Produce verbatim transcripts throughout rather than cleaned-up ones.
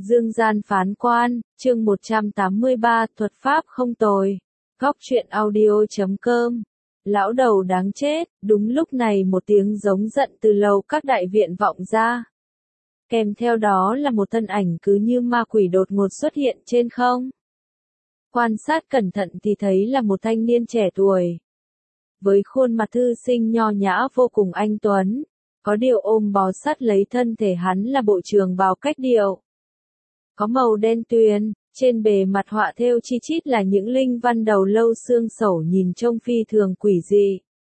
Dương gian phán quan, chương một trăm tám mươi ba, thuật pháp không tồi. Góc truyện audio chấm com. Lão đầu đáng chết, đúng lúc này một tiếng giống giận từ lầu các đại viện vọng ra. Kèm theo đó là một thân ảnh cứ như ma quỷ đột ngột xuất hiện trên không. Quan sát cẩn thận thì thấy là một thanh niên trẻ tuổi. Với khuôn mặt thư sinh nho nhã vô cùng anh tuấn, có điều ôm bó sắt lấy thân thể hắn là bộ trường bào cách điệu. Có màu đen tuyền, trên bề mặt họa thêu chi chít là những linh văn đầu lâu xương sẩu nhìn trông phi thường quỷ dị.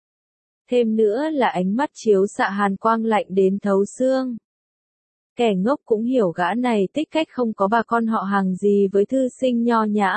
Thêm nữa là ánh mắt chiếu xạ hàn quang lạnh đến thấu xương. Kẻ ngốc cũng hiểu gã này tích cách không có bà con họ hàng gì với thư sinh nho nhã.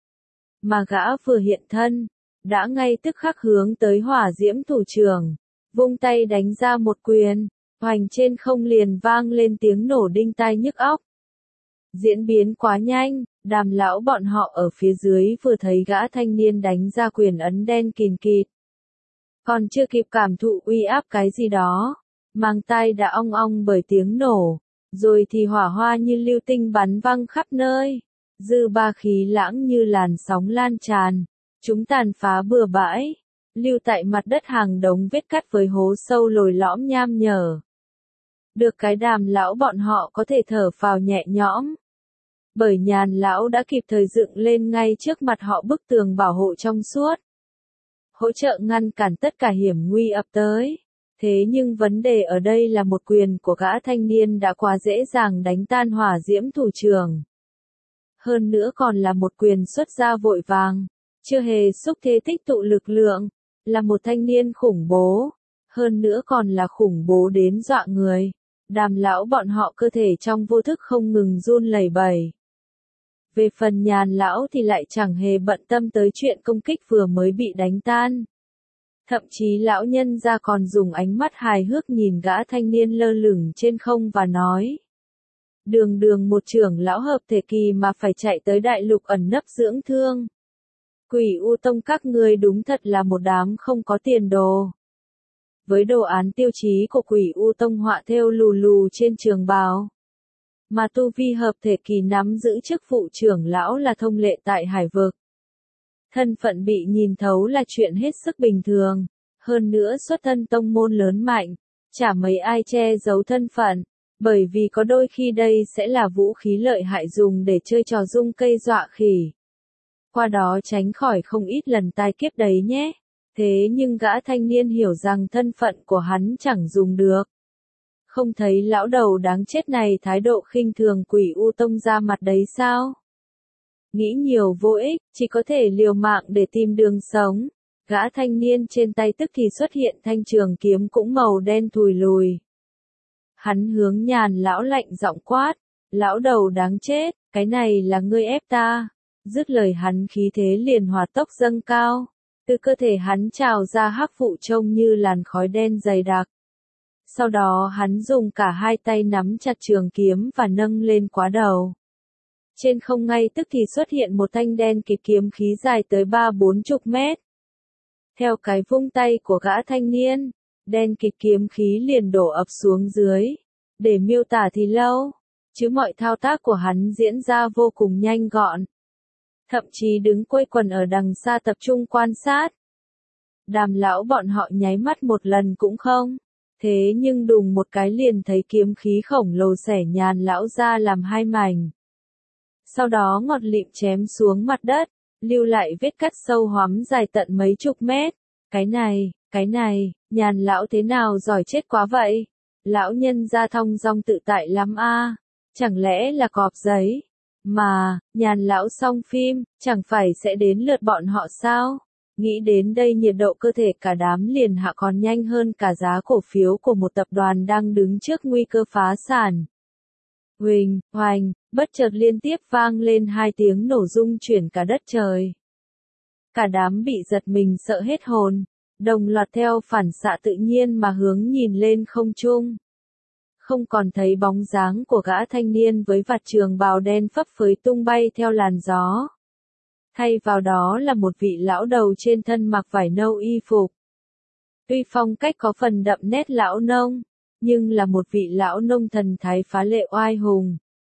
Mà gã vừa hiện thân, đã ngay tức khắc hướng tới hỏa diễm thủ trưởng, vung tay đánh ra một quyền, hoành trên không liền vang lên tiếng nổ đinh tai nhức óc. Diễn biến quá nhanh, Đàm lão bọn họ ở phía dưới vừa thấy gã thanh niên đánh ra quyền ấn đen kìn kịt. Còn chưa kịp cảm thụ uy áp cái gì đó, mang tai đã ong ong bởi tiếng nổ, rồi thì hỏa hoa như lưu tinh bắn văng khắp nơi, dư ba khí lãng như làn sóng lan tràn, chúng tàn phá bừa bãi, lưu tại mặt đất hàng đống vết cắt với hố sâu lồi lõm nham nhở. Được cái Đàm lão bọn họ có thể thở phào nhẹ nhõm. Bởi Nhàn lão đã kịp thời dựng lên ngay trước mặt họ bức tường bảo hộ trong suốt. Hỗ trợ ngăn cản tất cả hiểm nguy ập tới. Thế nhưng vấn đề ở đây là một quyền của gã thanh niên đã quá dễ dàng đánh tan hỏa diễm thủ trưởng. Hơn nữa còn là một quyền xuất ra vội vàng, chưa hề xúc thế tích tụ lực lượng, là một thanh niên khủng bố. Hơn nữa còn là khủng bố đến dọa người. Đàm lão bọn họ cơ thể trong vô thức không ngừng run lẩy bẩy. Về phần Nhàn lão thì lại chẳng hề bận tâm tới chuyện công kích vừa mới bị đánh tan. Thậm chí lão nhân ra còn dùng ánh mắt hài hước nhìn gã thanh niên lơ lửng trên không và nói. Đường đường một trưởng lão hợp thể kỳ mà phải chạy tới đại lục ẩn nấp dưỡng thương. Quỷ U Tông các ngươi đúng thật là một đám không có tiền đồ. Với đồ án tiêu chí của Quỷ U Tông họa thêu lù lù trên trường bào. Mà tu vi hợp thể kỳ nắm giữ chức vụ trưởng lão là thông lệ tại hải vực. Thân phận bị nhìn thấu là chuyện hết sức bình thường, hơn nữa xuất thân tông môn lớn mạnh, chả mấy ai che giấu thân phận, bởi vì có đôi khi đây sẽ là vũ khí lợi hại dùng để chơi trò dung cây dọa khỉ. Qua đó tránh khỏi không ít lần tai kiếp đấy nhé. Thế nhưng gã thanh niên hiểu rằng thân phận của hắn chẳng dùng được. Không thấy lão đầu đáng chết này thái độ khinh thường Quỷ U Tông ra mặt đấy sao? Nghĩ nhiều vô ích, chỉ có thể liều mạng để tìm đường sống. Gã thanh niên trên tay tức thì xuất hiện thanh trường kiếm cũng màu đen thùi lùi. Hắn hướng Nhàn lão lạnh giọng quát, lão đầu đáng chết, cái này là ngươi ép ta. Dứt lời hắn khí thế liền hỏa tốc dâng cao. Từ cơ thể hắn trào ra hắc vụ trông như làn khói đen dày đặc. Sau đó hắn dùng cả hai tay nắm chặt trường kiếm và nâng lên quá đầu. Trên không ngay tức thì xuất hiện một thanh đen kịt kiếm khí dài tới ba bốn chục mét. Theo cái vung tay của gã thanh niên, đen kịt kiếm khí liền đổ ập xuống dưới. Để miêu tả thì lâu, chứ mọi thao tác của hắn diễn ra vô cùng nhanh gọn. Thậm chí đứng quây quần ở đằng xa tập trung quan sát. Đàm lão bọn họ nháy mắt một lần cũng không. Thế nhưng đùng một cái liền thấy kiếm khí khổng lồ xẻ Nhàn lão ra làm hai mảnh. Sau đó ngọt lịm chém xuống mặt đất, lưu lại vết cắt sâu hoắm dài tận mấy chục mét. Cái này, cái này, Nhàn lão thế nào giỏi chết quá vậy? Lão nhân ra thong dong tự tại lắm a. Chẳng lẽ là cọp giấy? Mà, Nhàn lão xong phim, chẳng phải sẽ đến lượt bọn họ sao? Nghĩ đến đây nhiệt độ cơ thể cả đám liền hạ còn nhanh hơn cả giá cổ phiếu của một tập đoàn đang đứng trước nguy cơ phá sản. Huỳnh, hoành, bất chợt liên tiếp vang lên hai tiếng nổ rung chuyển cả đất trời. Cả đám bị giật mình sợ hết hồn, đồng loạt theo phản xạ tự nhiên mà hướng nhìn lên không trung. Không còn thấy bóng dáng của gã thanh niên với vạt trường bào đen phấp phới tung bay theo làn gió. Thay vào đó là một vị lão đầu trên thân mặc vải nâu y phục. Tuy phong cách có phần đậm nét lão nông, nhưng là một vị lão nông thần thái phá lệ oai hùng.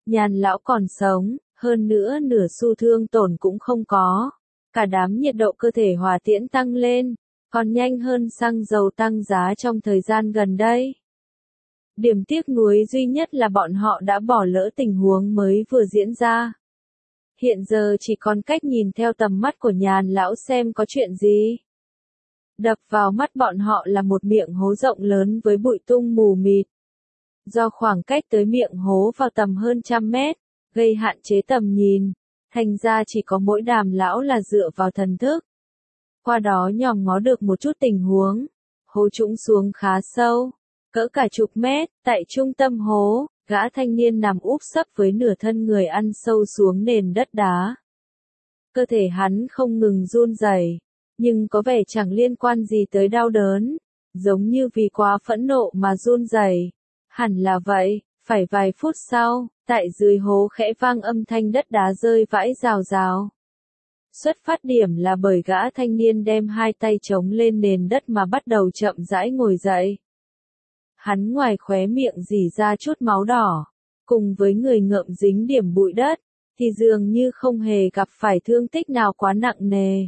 Nhàn lão còn sống, hơn nữa nửa xu thương tổn cũng không có. Cả đám nhiệt độ cơ thể hỏa tiễn tăng lên, còn nhanh hơn xăng dầu tăng giá trong thời gian gần đây. Điểm tiếc nuối duy nhất là bọn họ đã bỏ lỡ tình huống mới vừa diễn ra. Hiện giờ chỉ còn cách nhìn theo tầm mắt của Nhàn lão xem có chuyện gì. Đập vào mắt bọn họ là một miệng hố rộng lớn với bụi tung mù mịt. Do khoảng cách tới miệng hố vào tầm hơn trăm mét, gây hạn chế tầm nhìn, thành ra chỉ có mỗi Đàm lão là dựa vào thần thức. Qua đó nhòm ngó được một chút tình huống. Hố trũng xuống khá sâu, cỡ cả chục mét, tại trung tâm hố, gã thanh niên nằm úp sấp với nửa thân người ăn sâu xuống nền đất đá. Cơ thể hắn không ngừng run rẩy, nhưng có vẻ chẳng liên quan gì tới đau đớn, giống như vì quá phẫn nộ mà run rẩy. Hẳn là vậy, phải vài phút sau, tại dưới hố khẽ vang âm thanh đất đá rơi vãi rào rào. Xuất phát điểm là bởi gã thanh niên đem hai tay chống lên nền đất mà bắt đầu chậm rãi ngồi dậy. Hắn ngoài khóe miệng rỉ ra chút máu đỏ, cùng với người ngợm dính điểm bụi đất, thì dường như không hề gặp phải thương tích nào quá nặng nề.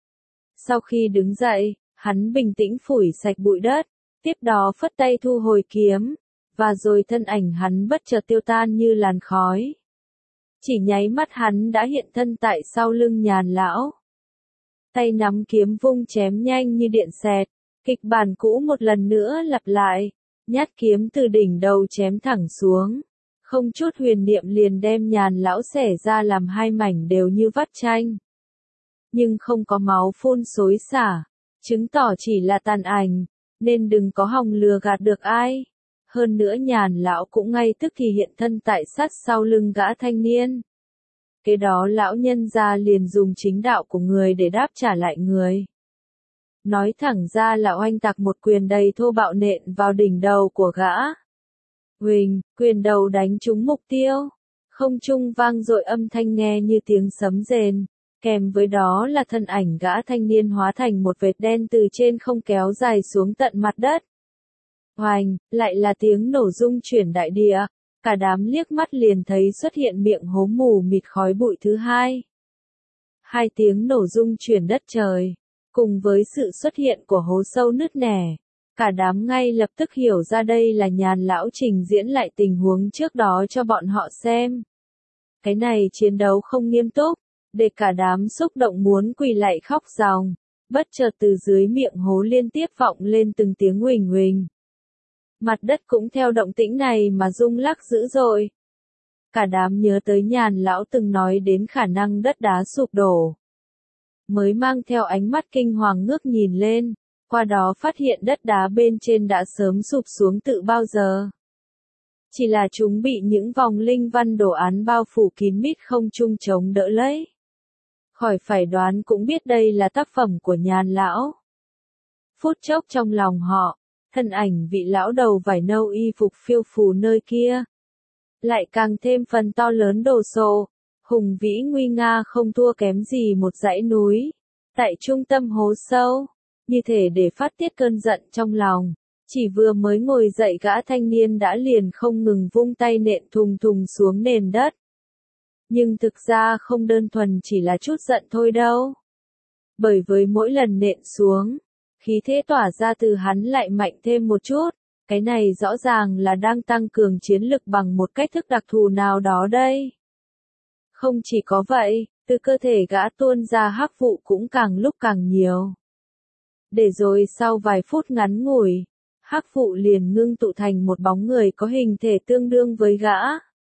Sau khi đứng dậy, hắn bình tĩnh phủi sạch bụi đất, tiếp đó phất tay thu hồi kiếm, và rồi thân ảnh hắn bất chợt tiêu tan như làn khói. Chỉ nháy mắt hắn đã hiện thân tại sau lưng Nhàn lão. Tay nắm kiếm vung chém nhanh như điện xẹt, kịch bản cũ một lần nữa lặp lại, nhát kiếm từ đỉnh đầu chém thẳng xuống. Không chút huyền niệm liền đem Nhàn lão xẻ ra làm hai mảnh đều như vắt chanh. Nhưng không có máu phun xối xả, chứng tỏ chỉ là tàn ảnh, nên đừng có hòng lừa gạt được ai. Hơn nữa Nhàn lão cũng ngay tức thì hiện thân tại sát sau lưng gã thanh niên. Kế đó lão nhân gia liền dùng chính đạo của người để đáp trả lại người. Nói thẳng ra là oanh tạc một quyền đầy thô bạo nện vào đỉnh đầu của gã. Huỳnh, quyền đầu đánh trúng mục tiêu. Không trung vang dội âm thanh nghe như tiếng sấm rền, kèm với đó là thân ảnh gã thanh niên hóa thành một vệt đen từ trên không kéo dài xuống tận mặt đất. Hoành, lại là tiếng nổ rung chuyển đại địa, cả đám liếc mắt liền thấy xuất hiện miệng hố mù mịt khói bụi thứ hai. Hai tiếng nổ rung chuyển đất trời, cùng với sự xuất hiện của hố sâu nứt nẻ, cả đám ngay lập tức hiểu ra đây là Nhàn lão trình diễn lại tình huống trước đó cho bọn họ xem. Cái này chiến đấu không nghiêm túc, để cả đám xúc động muốn quỳ lạy khóc ròng, bất chợt từ dưới miệng hố liên tiếp vọng lên từng tiếng huỳnh huỳnh. Mặt đất cũng theo động tĩnh này mà rung lắc dữ dội. Cả đám nhớ tới Nhàn lão từng nói đến khả năng đất đá sụp đổ. Mới mang theo ánh mắt kinh hoàng ngước nhìn lên, qua đó phát hiện đất đá bên trên đã sớm sụp xuống tự bao giờ. Chỉ là chúng bị những vòng linh văn đồ án bao phủ kín mít không trung chống đỡ lấy. Khỏi phải đoán cũng biết đây là tác phẩm của Nhàn lão. Phút chốc trong lòng họ, thân ảnh vị lão đầu vải nâu y phục phiêu phù nơi kia lại càng thêm phần to lớn đồ sộ, hùng vĩ nguy nga không thua kém gì một dãy núi, tại trung tâm hố sâu, như thể để phát tiết cơn giận trong lòng. Chỉ vừa mới ngồi dậy gã thanh niên đã liền không ngừng vung tay nện thùng thùng xuống nền đất. Nhưng thực ra không đơn thuần chỉ là chút giận thôi đâu. Bởi với mỗi lần nện xuống, khí thế tỏa ra từ hắn lại mạnh thêm một chút, cái này rõ ràng là đang tăng cường chiến lực bằng một cách thức đặc thù nào đó đây. Không chỉ có vậy, từ cơ thể gã tuôn ra hắc vụ cũng càng lúc càng nhiều. Để rồi sau vài phút ngắn ngủi, hắc vụ liền ngưng tụ thành một bóng người có hình thể tương đương với gã.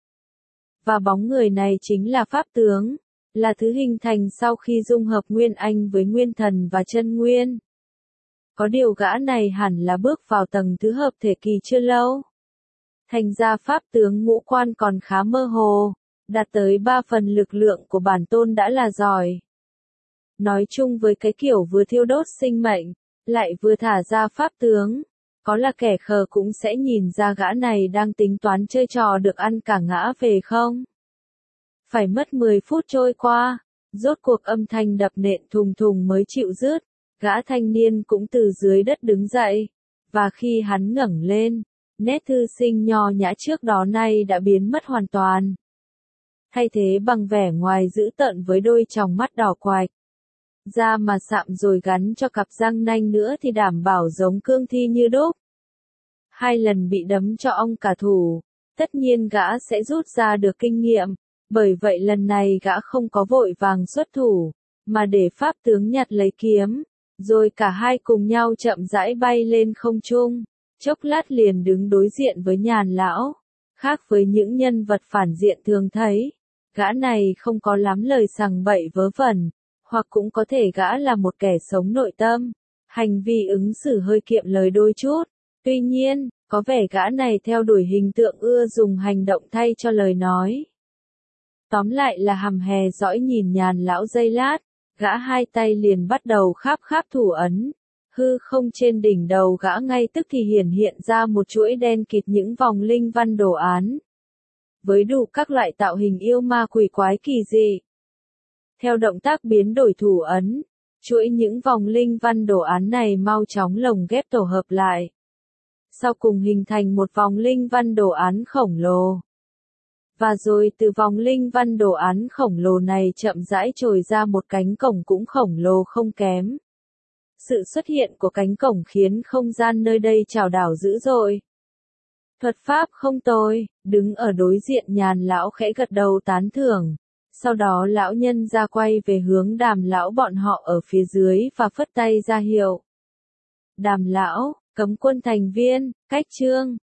Và bóng người này chính là Pháp Tướng, là thứ hình thành sau khi dung hợp Nguyên Anh với Nguyên Thần và Chân Nguyên. Có điều gã này hẳn là bước vào tầng thứ hợp thể kỳ chưa lâu. Thành ra Pháp Tướng ngũ quan còn khá mơ hồ, đạt tới ba phần lực lượng của bản tôn đã là giỏi. Nói chung với cái kiểu vừa thiêu đốt sinh mệnh, lại vừa thả ra Pháp Tướng, có là kẻ khờ cũng sẽ nhìn ra gã này đang tính toán chơi trò được ăn cả ngã về không. Phải mất mười phút trôi qua, rốt cuộc âm thanh đập nện thùng thùng mới chịu dứt, gã thanh niên cũng từ dưới đất đứng dậy, và khi hắn ngẩng lên, nét thư sinh nho nhã trước đó nay đã biến mất hoàn toàn, thay thế bằng vẻ ngoài dữ tợn với đôi tròng mắt đỏ quạch. Da mà sạm rồi gắn cho cặp răng nanh nữa thì đảm bảo giống cương thi như đúc. Hai lần bị đấm cho ong cả thủ, tất nhiên gã sẽ rút ra được kinh nghiệm, bởi vậy lần này gã không có vội vàng xuất thủ, mà để pháp tướng nhặt lấy kiếm, rồi cả hai cùng nhau chậm rãi bay lên không trung, chốc lát liền đứng đối diện với Nhàn lão. Khác với những nhân vật phản diện thường thấy, gã này không có lắm lời sằng bậy vớ vẩn, hoặc cũng có thể gã là một kẻ sống nội tâm, hành vi ứng xử hơi kiệm lời đôi chút. Tuy nhiên, có vẻ gã này theo đuổi hình tượng ưa dùng hành động thay cho lời nói. Tóm lại là hằm hè dõi nhìn Nhàn lão giây lát, gã hai tay liền bắt đầu kháp kháp thủ ấn. Hư không trên đỉnh đầu gã ngay tức thì hiển hiện ra một chuỗi đen kịt những vòng linh văn đồ án. Với đủ các loại tạo hình yêu ma quỷ quái kỳ dị. Theo động tác biến đổi thủ ấn, chuỗi những vòng linh văn đồ án này mau chóng lồng ghép tổ hợp lại. Sau cùng hình thành một vòng linh văn đồ án khổng lồ. Và rồi từ vòng linh văn đồ án khổng lồ này chậm rãi trồi ra một cánh cổng cũng khổng lồ không kém. Sự xuất hiện của cánh cổng khiến không gian nơi đây chao đảo dữ dội. Thuật pháp không tồi, đứng ở đối diện Nhàn lão khẽ gật đầu tán thưởng. Sau đó lão nhân ra quay về hướng Đàm lão bọn họ ở phía dưới và phất tay ra hiệu. Đàm lão, cấm quân thành viên, cách chương.